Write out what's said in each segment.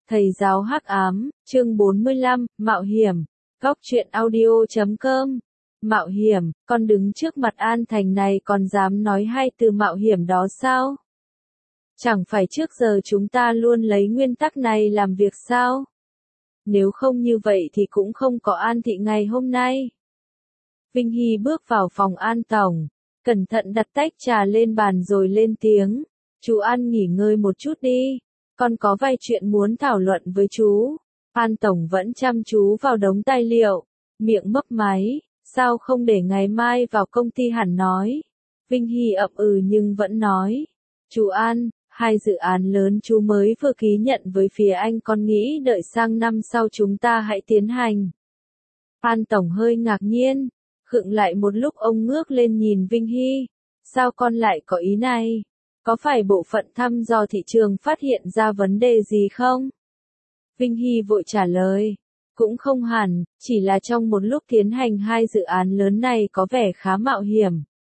Thầy giáo hắc ám, chương 45, mạo hiểm. Góc truyện audio.com. Mạo hiểm, con đứng trước mặt An Thành này còn dám nói hai từ mạo hiểm đó sao? Chẳng phải trước giờ chúng ta luôn lấy nguyên tắc này làm việc sao? Nếu không như vậy thì cũng không có An Thị ngày hôm nay. Vinh Hy bước vào phòng An Tổng, cẩn thận đặt tách trà lên bàn rồi lên tiếng. Chú An nghỉ ngơi một chút đi, con có vài chuyện muốn thảo luận với chú. An Tổng vẫn chăm chú vào đống tài liệu, miệng mấp máy, sao không để ngày mai vào công ty hẳn nói. Vinh Hy ậm ừ nhưng vẫn nói. Chú An, hai dự án lớn chú mới vừa ký nhận với phía anh, con nghĩ đợi sang năm sau chúng ta hãy tiến hành. An Tổng hơi ngạc nhiên, khựng lại một lúc ông ngước lên nhìn Vinh Hy. Sao con lại có ý này? Có phải bộ phận thăm dò thị trường phát hiện ra vấn đề gì không? Vinh Hy vội trả lời. Cũng không hẳn, chỉ là trong một lúc tiến hành hai dự án lớn này có vẻ khá mạo hiểm.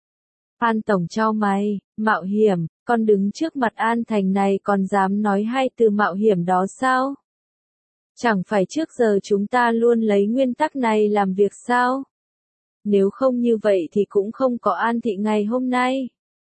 An Tổng chau mày, mạo hiểm, con đứng trước mặt An Thành này còn dám nói hai từ mạo hiểm đó sao? Chẳng phải trước giờ chúng ta luôn lấy nguyên tắc này làm việc sao? Nếu không như vậy thì cũng không có An Thị ngày hôm nay.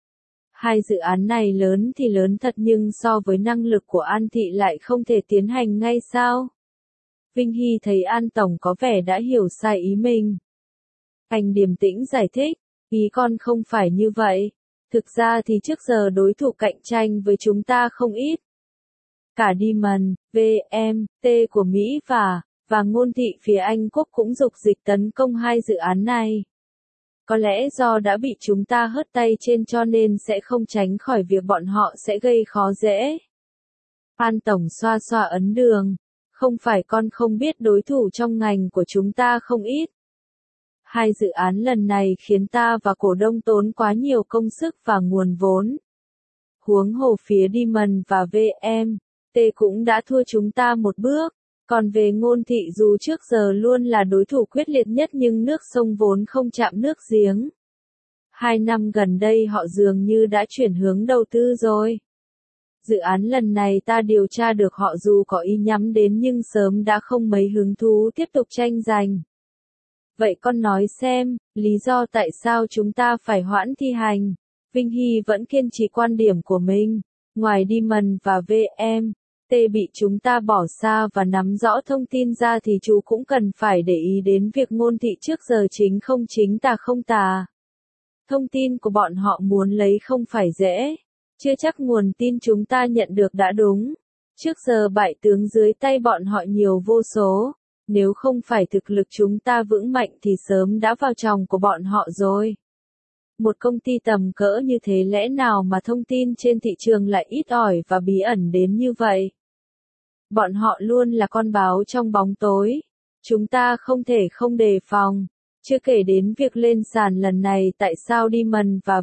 Hai dự án này lớn thì lớn thật nhưng so với năng lực của An Thị lại không thể tiến hành ngay sao? Vinh Hy thấy An Tổng có vẻ đã hiểu sai ý mình. Anh điềm tĩnh giải thích, ý con không phải như vậy. Thực ra thì trước giờ đối thủ cạnh tranh với chúng ta không ít. Cả Diamond, VMT của Mỹ và Ngôn Thị phía Anh Quốc cũng dục dịch tấn công hai dự án này. Có lẽ do đã bị chúng ta hớt tay trên cho nên sẽ không tránh khỏi việc bọn họ sẽ gây khó dễ. An Tổng xoa xoa ấn đường. Không phải con không biết đối thủ trong ngành của chúng ta không ít. Hai dự án lần này khiến ta và cổ đông tốn quá nhiều công sức và nguồn vốn. Huống hồ phía Diamond và VMT cũng đã thua chúng ta một bước. Còn về Ngôn Thị dù trước giờ luôn là đối thủ quyết liệt nhất nhưng nước sông vốn không chạm nước giếng. 2 năm gần đây họ dường như đã chuyển hướng đầu tư rồi. Dự án lần này ta điều tra được họ dù có ý nhắm đến nhưng sớm đã không mấy hứng thú tiếp tục tranh giành. Vậy con nói xem, lý do tại sao chúng ta phải hoãn thi hành? Vinh Hy vẫn kiên trì quan điểm của mình. Ngoài Diamond và VMT bị chúng ta bỏ xa và nắm rõ thông tin ra thì chú cũng cần phải để ý đến việc Ngôn Thị trước giờ chính không chính tà không tà. Thông tin của bọn họ muốn lấy không phải dễ. Chưa chắc nguồn tin chúng ta nhận được đã đúng. Trước giờ bại tướng dưới tay bọn họ nhiều vô số. Nếu không phải thực lực chúng ta vững mạnh thì sớm đã vào chòng của bọn họ rồi. Một công ty tầm cỡ như thế lẽ nào mà thông tin trên thị trường lại ít ỏi và bí ẩn đến như vậy? Bọn họ luôn là con báo trong bóng tối. Chúng ta không thể không đề phòng. Chưa kể đến việc lên sàn lần này tại sao Diamond và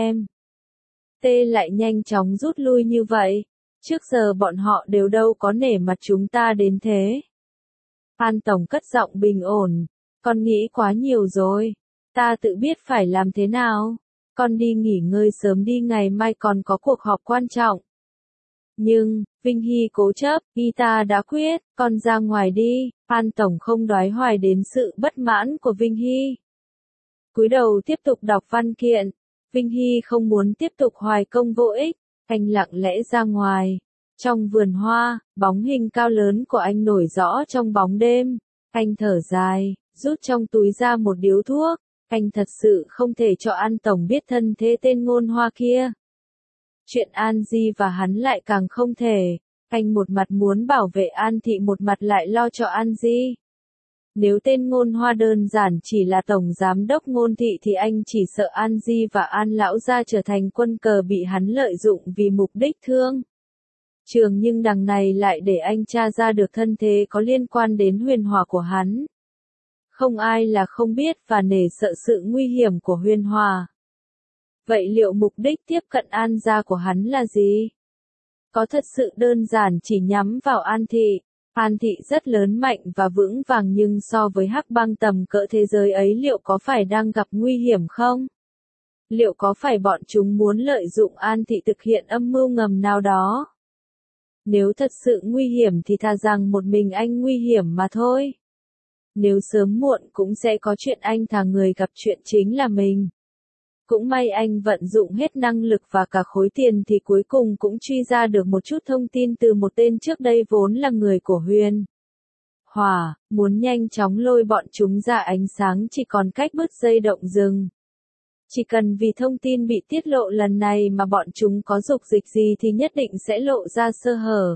VMT lại nhanh chóng rút lui như vậy. Trước giờ bọn họ đều đâu có nể mặt chúng ta đến thế. An Tổng cất giọng bình ổn. Con nghĩ quá nhiều rồi. Ta tự biết phải làm thế nào. Con đi nghỉ ngơi sớm đi, ngày mai còn có cuộc họp quan trọng. Nhưng, Vinh Hy cố chấp, y ta đã quyết, con ra ngoài đi. An Tổng không đoái hoài đến sự bất mãn của Vinh Hy. Cúi đầu tiếp tục đọc văn kiện. Vinh Hy không muốn tiếp tục hoài công vô ích. Anh lặng lẽ ra ngoài. Trong vườn hoa, bóng hình cao lớn của anh nổi rõ trong bóng đêm. Anh thở dài, rút trong túi ra một điếu thuốc. Anh thật sự không thể cho An Tổng biết thân thế tên Ngôn Hoa kia. Chuyện An Di và hắn lại càng không thể. Anh một mặt muốn bảo vệ An Thị, một mặt lại lo cho An Di. Nếu tên Ngôn Hoa đơn giản chỉ là tổng giám đốc Ngôn Thị thì anh chỉ sợ An Di và An lão gia trở thành quân cờ bị hắn lợi dụng vì mục đích thương trường, nhưng đằng này lại để anh tra ra được thân thế có liên quan đến Huyền Hòa của hắn. Không ai là không biết và nể sợ sự nguy hiểm của Huyền Hòa. Vậy liệu mục đích tiếp cận An gia của hắn là gì? Có thật sự đơn giản chỉ nhắm vào An Thị? An Thị rất lớn mạnh và vững vàng nhưng so với hắc bang tầm cỡ thế giới ấy liệu có phải đang gặp nguy hiểm không? Liệu có phải bọn chúng muốn lợi dụng An Thị thực hiện âm mưu ngầm nào đó? Nếu thật sự nguy hiểm thì thà rằng một mình anh nguy hiểm mà thôi. Nếu sớm muộn cũng sẽ có chuyện, anh thà người gặp chuyện chính là mình. Cũng may anh vận dụng hết năng lực và cả khối tiền thì cuối cùng cũng truy ra được một chút thông tin từ một tên trước đây vốn là người của Huyền Hỏa, muốn nhanh chóng lôi bọn chúng ra ánh sáng chỉ còn cách bứt dây động rừng. Chỉ cần vì thông tin bị tiết lộ lần này mà bọn chúng có dục dịch gì thì nhất định sẽ lộ ra sơ hở.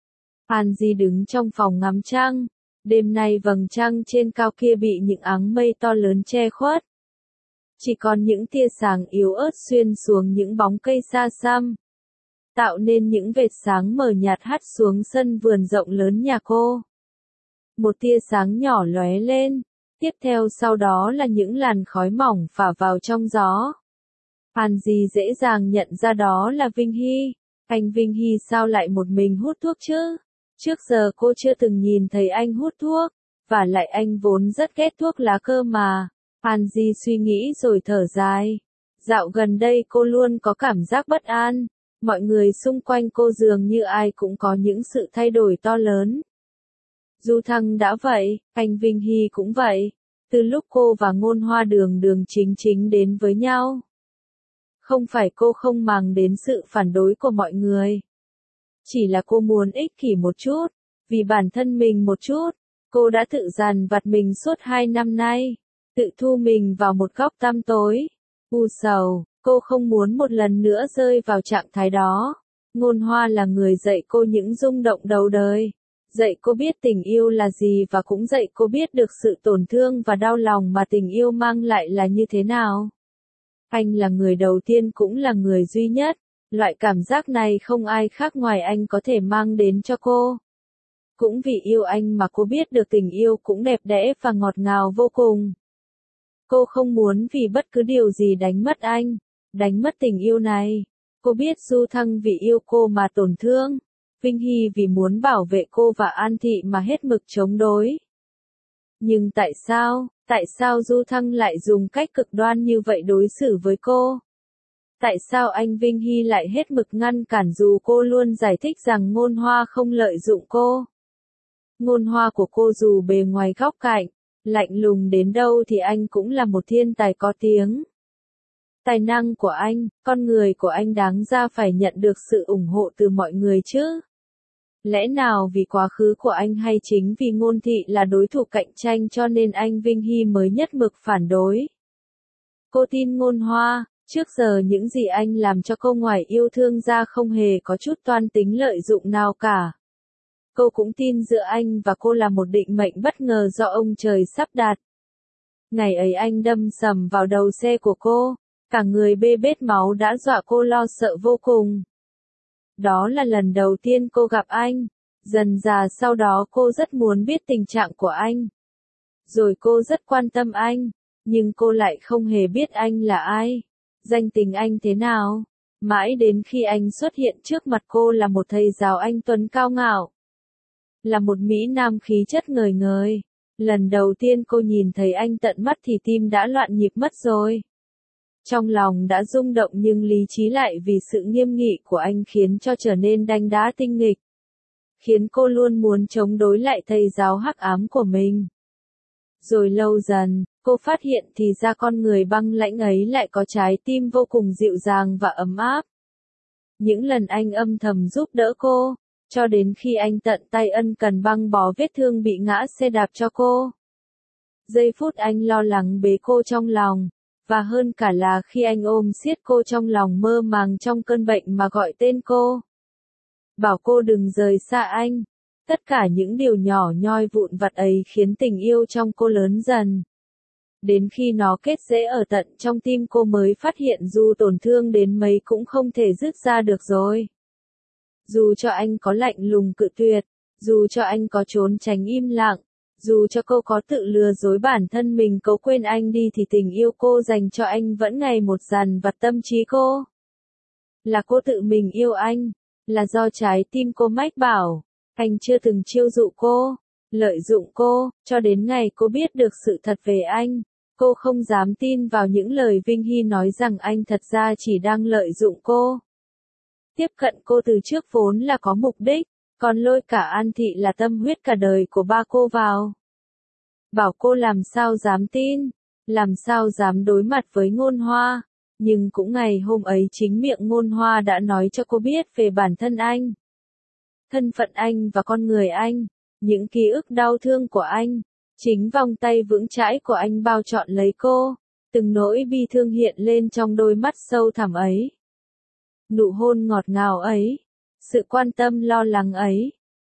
An Di đứng trong phòng ngắm trăng. Đêm nay vầng trăng trên cao kia bị những áng mây to lớn che khuất. Chỉ còn những tia sáng yếu ớt xuyên xuống những bóng cây xa xăm, tạo nên những vệt sáng mờ nhạt hắt xuống sân vườn rộng lớn nhà cô. Một tia sáng nhỏ lóe lên, tiếp theo sau đó là những làn khói mỏng phả vào trong gió. An Di dễ dàng nhận ra đó là Vinh Hy. Anh Vinh Hy sao lại một mình hút thuốc chứ? Trước giờ cô chưa từng nhìn thấy anh hút thuốc, và lại anh vốn rất ghét thuốc lá cơ mà. An Di suy nghĩ rồi thở dài. Dạo gần đây cô luôn có cảm giác bất an, mọi người xung quanh cô dường như ai cũng có những sự thay đổi to lớn. Du Thăng đã vậy, anh Vinh Hy cũng vậy, từ lúc cô và Ngôn Hoa đường đường chính chính đến với nhau. Không phải cô không màng đến sự phản đối của mọi người. Chỉ là cô muốn ích kỷ một chút, vì bản thân mình một chút. Cô đã tự dằn vặt mình suốt 2 năm nay, tự thu mình vào một góc tăm tối, u sầu. Cô không muốn một lần nữa rơi vào trạng thái đó. Ngôn Hoa là người dạy cô những rung động đầu đời, dạy cô biết tình yêu là gì và cũng dạy cô biết được sự tổn thương và đau lòng mà tình yêu mang lại là như thế nào. Anh là người đầu tiên cũng là người duy nhất. Loại cảm giác này không ai khác ngoài anh có thể mang đến cho cô. Cũng vì yêu anh mà cô biết được tình yêu cũng đẹp đẽ và ngọt ngào vô cùng. Cô không muốn vì bất cứ điều gì đánh mất anh, đánh mất tình yêu này. Cô biết Du Thăng vì yêu cô mà tổn thương. Vinh Hy vì muốn bảo vệ cô và An Thị mà hết mực chống đối. Nhưng tại sao Du Thăng lại dùng cách cực đoan như vậy đối xử với cô? Tại sao anh Vinh Hy lại hết mực ngăn cản dù cô luôn giải thích rằng Ngôn Hoa không lợi dụng cô? Ngôn Hoa của cô dù bề ngoài góc cạnh, lạnh lùng đến đâu thì anh cũng là một thiên tài có tiếng. Tài năng của anh, con người của anh đáng ra phải nhận được sự ủng hộ từ mọi người chứ. Lẽ nào vì quá khứ của anh hay chính vì Ngôn Thị là đối thủ cạnh tranh cho nên anh Vinh Hy mới nhất mực phản đối? Cô tin Ngôn Hoa. Trước giờ những gì anh làm cho cô ngoài yêu thương ra không hề có chút toan tính lợi dụng nào cả. Cô cũng tin giữa anh và cô là một định mệnh bất ngờ do ông trời sắp đặt. Ngày ấy anh đâm sầm vào đầu xe của cô, cả người bê bết máu đã dọa cô lo sợ vô cùng. Đó là lần đầu tiên cô gặp anh. Dần dà sau đó cô rất muốn biết tình trạng của anh. Rồi cô rất quan tâm anh, nhưng cô lại không hề biết anh là ai. Danh tình anh thế nào? Mãi đến khi anh xuất hiện trước mặt cô là một thầy giáo anh tuấn cao ngạo. Là một Mỹ Nam khí chất ngời ngời. Lần đầu tiên cô nhìn thấy anh tận mắt thì tim đã loạn nhịp mất rồi. Trong lòng đã rung động nhưng lý trí lại vì sự nghiêm nghị của anh khiến cho trở nên đanh đá tinh nghịch. Khiến cô luôn muốn chống đối lại thầy giáo hắc ám của mình. Rồi lâu dần, cô phát hiện thì ra con người băng lãnh ấy lại có trái tim vô cùng dịu dàng và ấm áp. Những lần anh âm thầm giúp đỡ cô, cho đến khi anh tận tay ân cần băng bó vết thương bị ngã xe đạp cho cô. Giây phút anh lo lắng bế cô trong lòng, và hơn cả là khi anh ôm siết cô trong lòng mơ màng trong cơn bệnh mà gọi tên cô. Bảo cô đừng rời xa anh. Tất cả những điều nhỏ nhoi vụn vặt ấy khiến tình yêu trong cô lớn dần. Đến khi nó kết rễ ở tận trong tim cô mới phát hiện dù tổn thương đến mấy cũng không thể dứt ra được rồi. Dù cho anh có lạnh lùng cự tuyệt, dù cho anh có trốn tránh im lặng, dù cho cô có tự lừa dối bản thân mình cố quên anh đi thì tình yêu cô dành cho anh vẫn ngày một dằn vặt tâm trí cô. Là cô tự mình yêu anh, là do trái tim cô mách bảo. Anh chưa từng chiêu dụ cô, lợi dụng cô, cho đến ngày cô biết được sự thật về anh. Cô không dám tin vào những lời Vinh Hy nói rằng anh thật ra chỉ đang lợi dụng cô. Tiếp cận cô từ trước vốn là có mục đích, còn lôi cả An Thị là tâm huyết cả đời của ba cô vào. Bảo cô làm sao dám tin, làm sao dám đối mặt với Ngôn Hoa, nhưng cũng ngày hôm ấy chính miệng Ngôn Hoa đã nói cho cô biết về bản thân anh. Thân phận anh và con người anh, những ký ức đau thương của anh, chính vòng tay vững chãi của anh bao trọn lấy cô, từng nỗi bi thương hiện lên trong đôi mắt sâu thẳm ấy. Nụ hôn ngọt ngào ấy, sự quan tâm lo lắng ấy,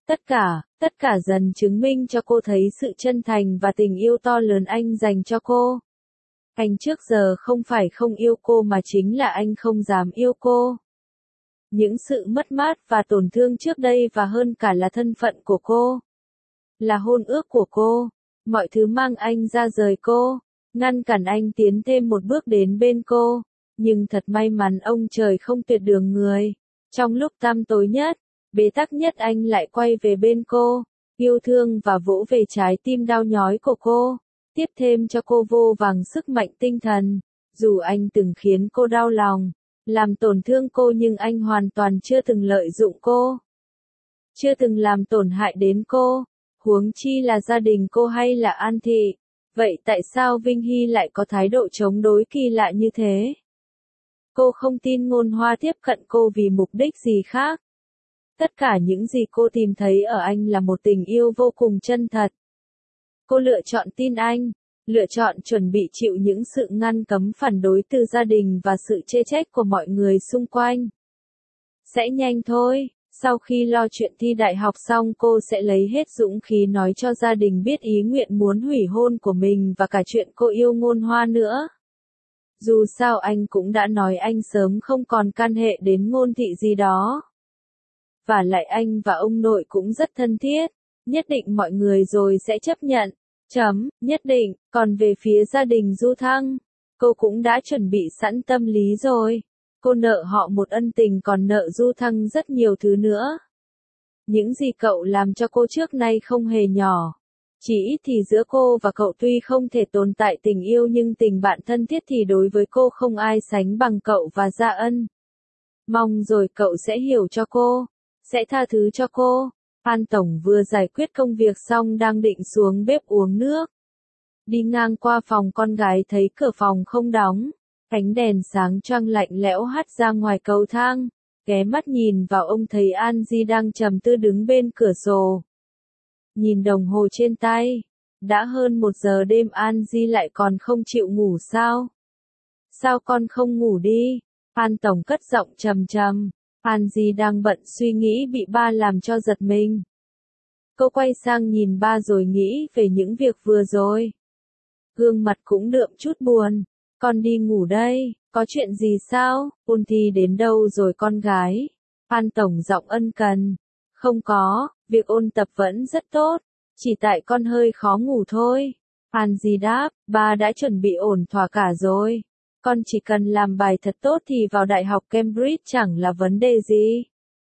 tất cả dần chứng minh cho cô thấy sự chân thành và tình yêu to lớn anh dành cho cô. Anh trước giờ không phải không yêu cô mà chính là anh không dám yêu cô. Những sự mất mát và tổn thương trước đây và hơn cả là thân phận của cô. Là hôn ước của cô, mọi thứ mang anh ra rời cô, ngăn cản anh tiến thêm một bước đến bên cô. Nhưng thật may mắn ông trời không tuyệt đường người. Trong lúc tăm tối nhất, bế tắc nhất anh lại quay về bên cô, yêu thương và vỗ về trái tim đau nhói của cô, tiếp thêm cho cô vô vàng sức mạnh tinh thần. Dù anh từng khiến cô đau lòng, làm tổn thương cô nhưng anh hoàn toàn chưa từng lợi dụng cô. Chưa từng làm tổn hại đến cô, huống chi là gia đình cô hay là An Thị. Vậy tại sao Vinh Hy lại có thái độ chống đối kỳ lạ như thế? Cô không tin Ngôn Hoa tiếp cận cô vì mục đích gì khác. Tất cả những gì cô tìm thấy ở anh là một tình yêu vô cùng chân thật. Cô lựa chọn tin anh, lựa chọn chuẩn bị chịu những sự ngăn cấm phản đối từ gia đình và sự chê trách của mọi người xung quanh. Sẽ nhanh thôi, sau khi lo chuyện thi đại học xong cô sẽ lấy hết dũng khí nói cho gia đình biết ý nguyện muốn hủy hôn của mình và cả chuyện cô yêu Ngôn Hoa nữa. Dù sao anh cũng đã nói anh sớm không còn can hệ đến Ngôn Thị gì đó. Và lại anh và ông nội cũng rất thân thiết, nhất định mọi người rồi sẽ chấp nhận. Nhất định, còn về phía gia đình Du Thăng, cô cũng đã chuẩn bị sẵn tâm lý rồi. Cô nợ họ một ân tình còn nợ Du Thăng rất nhiều thứ nữa. Những gì cậu làm cho cô trước nay không hề nhỏ. Chỉ ít thì giữa cô và cậu tuy không thể tồn tại tình yêu nhưng tình bạn thân thiết thì đối với cô không ai sánh bằng cậu và Gia Ân. Mong rồi cậu sẽ hiểu cho cô, sẽ tha thứ cho cô. An Tổng vừa giải quyết công việc xong đang định xuống bếp uống nước. Đi ngang qua phòng con gái thấy cửa phòng không đóng. Ánh đèn sáng choang lạnh lẽo hắt ra ngoài cầu thang. Ghé mắt nhìn vào ông thấy An Di đang trầm tư đứng bên cửa sổ. Nhìn đồng hồ trên tay. Đã hơn 1 giờ đêm An Di lại còn không chịu ngủ sao? Sao con không ngủ đi? An Tổng cất giọng trầm trầm. An Di đang bận suy nghĩ bị ba làm cho giật mình. Cô quay sang nhìn ba rồi nghĩ về những việc vừa rồi. Gương mặt cũng đượm chút buồn. Con đi ngủ đây, có chuyện gì sao? Ôn thi đến đâu rồi con gái? An Tổng giọng ân cần. Không có, việc ôn tập vẫn rất tốt. Chỉ tại con hơi khó ngủ thôi. An Di đáp, ba đã chuẩn bị ổn thỏa cả rồi. Con chỉ cần làm bài thật tốt thì vào Đại học Cambridge chẳng là vấn đề gì.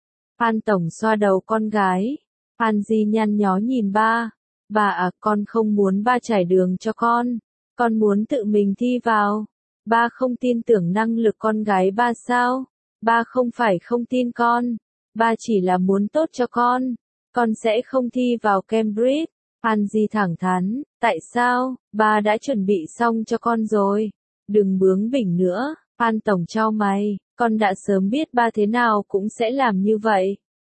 An Tổng xoa đầu con gái. An Di nhăn nhó nhìn ba. Ba à, con không muốn ba trải đường cho con. Con muốn tự mình thi vào. Ba không tin tưởng năng lực con gái ba sao? Ba không phải không tin con. Ba chỉ là muốn tốt cho con. Con sẽ không thi vào Cambridge. An Di thẳng thắn. Tại sao? Ba đã chuẩn bị xong cho con rồi. Đừng bướng bỉnh nữa. An Tổng chau mày. Con đã sớm biết ba thế nào cũng sẽ làm như vậy.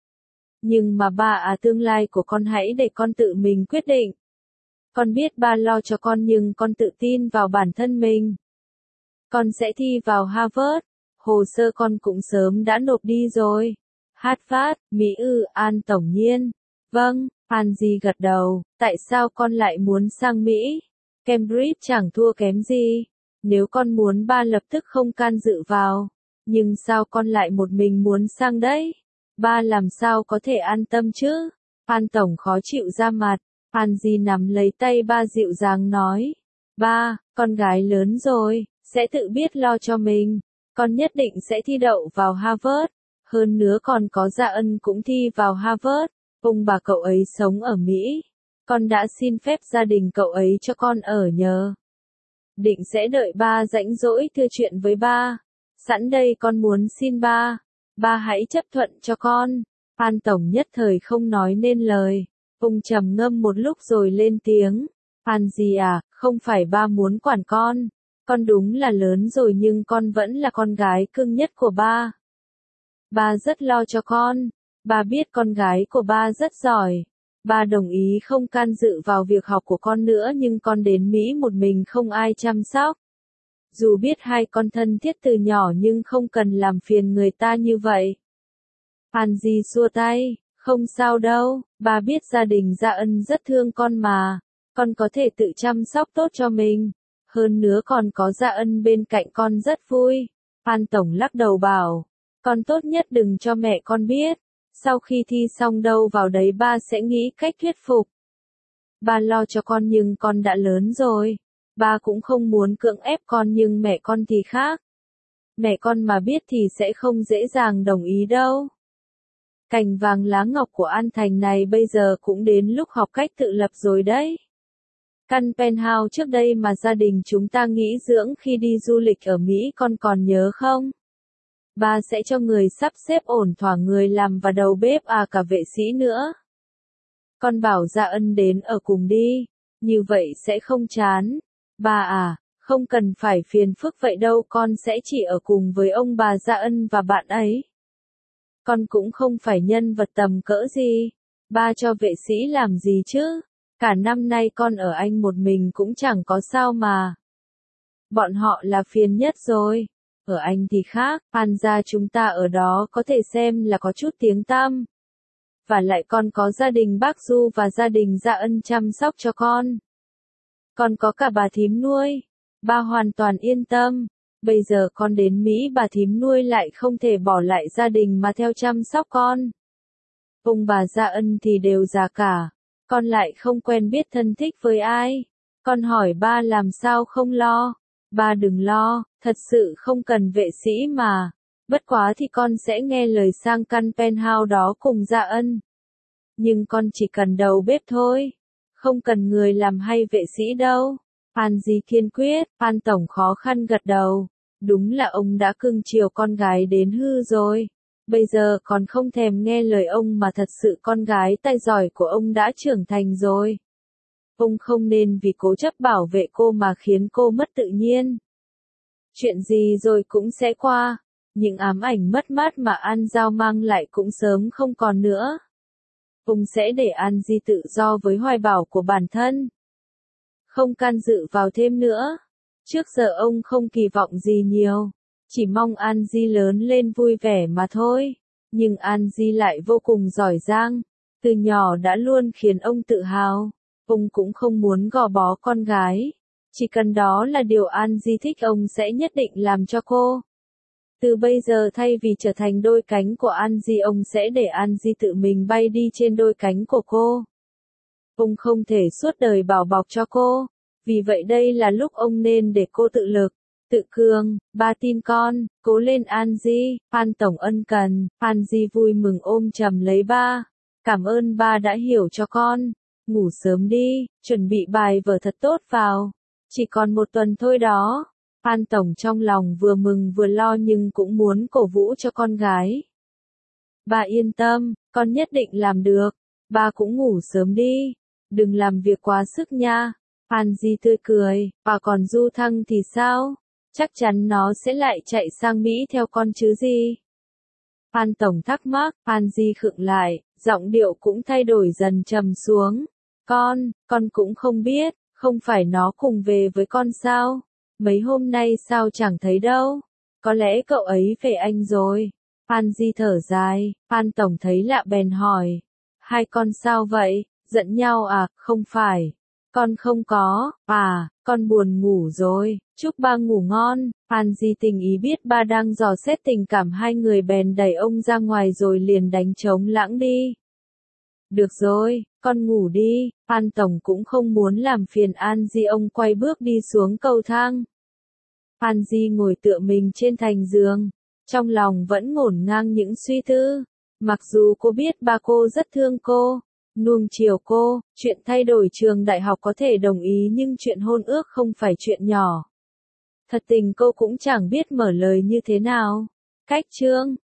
Nhưng mà ba à, tương lai của con hãy để con tự mình quyết định. Con biết ba lo cho con nhưng con tự tin vào bản thân mình. Con sẽ thi vào Harvard. Hồ sơ con cũng sớm đã nộp đi rồi. Harvard, Mỹ ư? An Tổng nhiên. Vâng, An Di gật đầu. Tại sao con lại muốn sang Mỹ? Cambridge chẳng thua kém gì. Nếu con muốn ba lập tức không can dự vào. Nhưng sao con lại một mình muốn sang đấy? Ba làm sao có thể an tâm chứ? An Tổng khó chịu ra mặt. An Di nắm lấy tay ba dịu dàng nói. Ba, con gái lớn rồi, sẽ tự biết lo cho mình. Con nhất định sẽ thi đậu vào Harvard. Hơn nữa còn có Gia Ân cũng thi vào Harvard. Ông bà cậu ấy sống ở Mỹ. Con đã xin phép gia đình cậu ấy cho con ở nhờ. Định sẽ đợi ba rảnh rỗi thưa chuyện với ba. Sẵn đây con muốn xin ba. Ba hãy chấp thuận cho con. Phan Tổng nhất thời không nói nên lời. Ông trầm ngâm một lúc rồi lên tiếng. Phan gì à, không phải ba muốn quản con đúng là lớn rồi nhưng con vẫn là con gái cưng nhất của ba. Ba rất lo cho con. Ba biết con gái của ba rất giỏi. Ba đồng ý không can dự vào việc học của con nữa nhưng con đến Mỹ một mình không ai chăm sóc. Dù biết hai con thân thiết từ nhỏ nhưng không cần làm phiền người ta như vậy. Phan Di xua tay, không sao đâu, ba biết gia đình Gia Ân rất thương con mà, con có thể tự chăm sóc tốt cho mình. Hơn nữa còn có Gia Ân bên cạnh con rất vui. Phan Tổng lắc đầu bảo, con tốt nhất đừng cho mẹ con biết. Sau khi thi xong đâu vào đấy ba sẽ nghĩ cách thuyết phục. Ba lo cho con nhưng con đã lớn rồi. Ba cũng không muốn cưỡng ép con nhưng mẹ con thì khác. Mẹ con mà biết thì sẽ không dễ dàng đồng ý đâu. Cành vàng lá ngọc của An Thành này bây giờ cũng đến lúc học cách tự lập rồi đấy. Căn penthouse trước đây mà gia đình chúng ta nghỉ dưỡng khi đi du lịch ở Mỹ con còn nhớ không? Ba sẽ cho người sắp xếp ổn thỏa người làm và đầu bếp cả vệ sĩ nữa. Con bảo Gia Ân đến ở cùng đi, như vậy sẽ không chán. Ba à, không cần phải phiền phức vậy đâu, con sẽ chỉ ở cùng với ông bà Gia Ân và bạn ấy. Con cũng không phải nhân vật tầm cỡ gì. Ba cho vệ sĩ làm gì chứ? Cả năm nay con ở Anh một mình cũng chẳng có sao mà. Bọn họ là phiền nhất rồi. Ở Anh thì khác, Phan gia chúng ta ở đó có thể xem là có chút tiếng tăm. Và lại con có gia đình bác Du và gia đình Gia Ân chăm sóc cho con. Con có cả bà thím nuôi. Ba hoàn toàn yên tâm. Bây giờ con đến Mỹ bà thím nuôi lại không thể bỏ lại gia đình mà theo chăm sóc con. Ông bà Gia Ân thì đều già cả. Con lại không quen biết thân thích với ai. Con hỏi ba làm sao không lo. Ba đừng lo, thật sự không cần vệ sĩ mà. Bất quá thì con sẽ nghe lời sang căn penthouse đó cùng Gia Ân. Nhưng con chỉ cần đầu bếp thôi. Không cần người làm hay vệ sĩ đâu. Phan Di kiên quyết, Phan Tổng khó khăn gật đầu. Đúng là ông đã cưng chiều con gái đến hư rồi. Bây giờ còn không thèm nghe lời ông mà thật sự con gái tài giỏi của ông đã trưởng thành rồi. Ông không nên vì cố chấp bảo vệ cô mà khiến cô mất tự nhiên. Chuyện gì rồi cũng sẽ qua. Những ám ảnh mất mát mà An Giao mang lại cũng sớm không còn nữa. Ông sẽ để An Di tự do với hoài bão của bản thân. Không can dự vào thêm nữa. Trước giờ ông không kỳ vọng gì nhiều. Chỉ mong An Di lớn lên vui vẻ mà thôi. Nhưng An Di lại vô cùng giỏi giang. Từ nhỏ đã luôn khiến ông tự hào. Ông cũng không muốn gò bó con gái. Chỉ cần đó là điều An Di thích ông sẽ nhất định làm cho cô. Từ bây giờ thay vì trở thành đôi cánh của An Di ông sẽ để An Di tự mình bay đi trên đôi cánh của cô. Ông không thể suốt đời bảo bọc cho cô. Vì vậy đây là lúc ông nên để cô tự lực, tự cường. Ba tin con, cố lên An Di. Phan Tổng ân cần. Phan Di vui mừng ôm chầm lấy ba. Cảm ơn ba đã hiểu cho con. Ngủ sớm đi, chuẩn bị bài vở thật tốt vào. Chỉ còn một tuần thôi đó. Phan Tổng trong lòng vừa mừng vừa lo nhưng cũng muốn cổ vũ cho con gái. Ba yên tâm, con nhất định làm được. Ba cũng ngủ sớm đi. Đừng làm việc quá sức nha. Phan Di tươi cười, và còn Du Thăng thì sao? Chắc chắn nó sẽ lại chạy sang Mỹ theo con chứ gì? Phan Tổng thắc mắc, Phan Di khựng lại, giọng điệu cũng thay đổi dần trầm xuống. Con cũng không biết, không phải nó cùng về với con sao? Mấy hôm nay sao chẳng thấy đâu? Có lẽ cậu ấy về Anh rồi. Phan Di thở dài, Phan Tổng thấy lạ bèn hỏi. Hai con sao vậy? Giận nhau à? Không phải. Con không có, con buồn ngủ rồi, chúc ba ngủ ngon. Phan Di tình ý biết ba đang dò xét tình cảm hai người bèn đẩy ông ra ngoài rồi liền đánh trống lãng đi. Được rồi, con ngủ đi. Phan Tổng cũng không muốn làm phiền An Di, ông quay bước đi xuống cầu thang. Phan Di ngồi tựa mình trên thành giường, trong lòng vẫn ngổn ngang những suy tư. Mặc dù cô biết ba cô rất thương cô, nuông chiều cô, chuyện thay đổi trường đại học có thể đồng ý nhưng chuyện hôn ước không phải chuyện nhỏ. Thật tình cô cũng chẳng biết mở lời như thế nào. Cách chương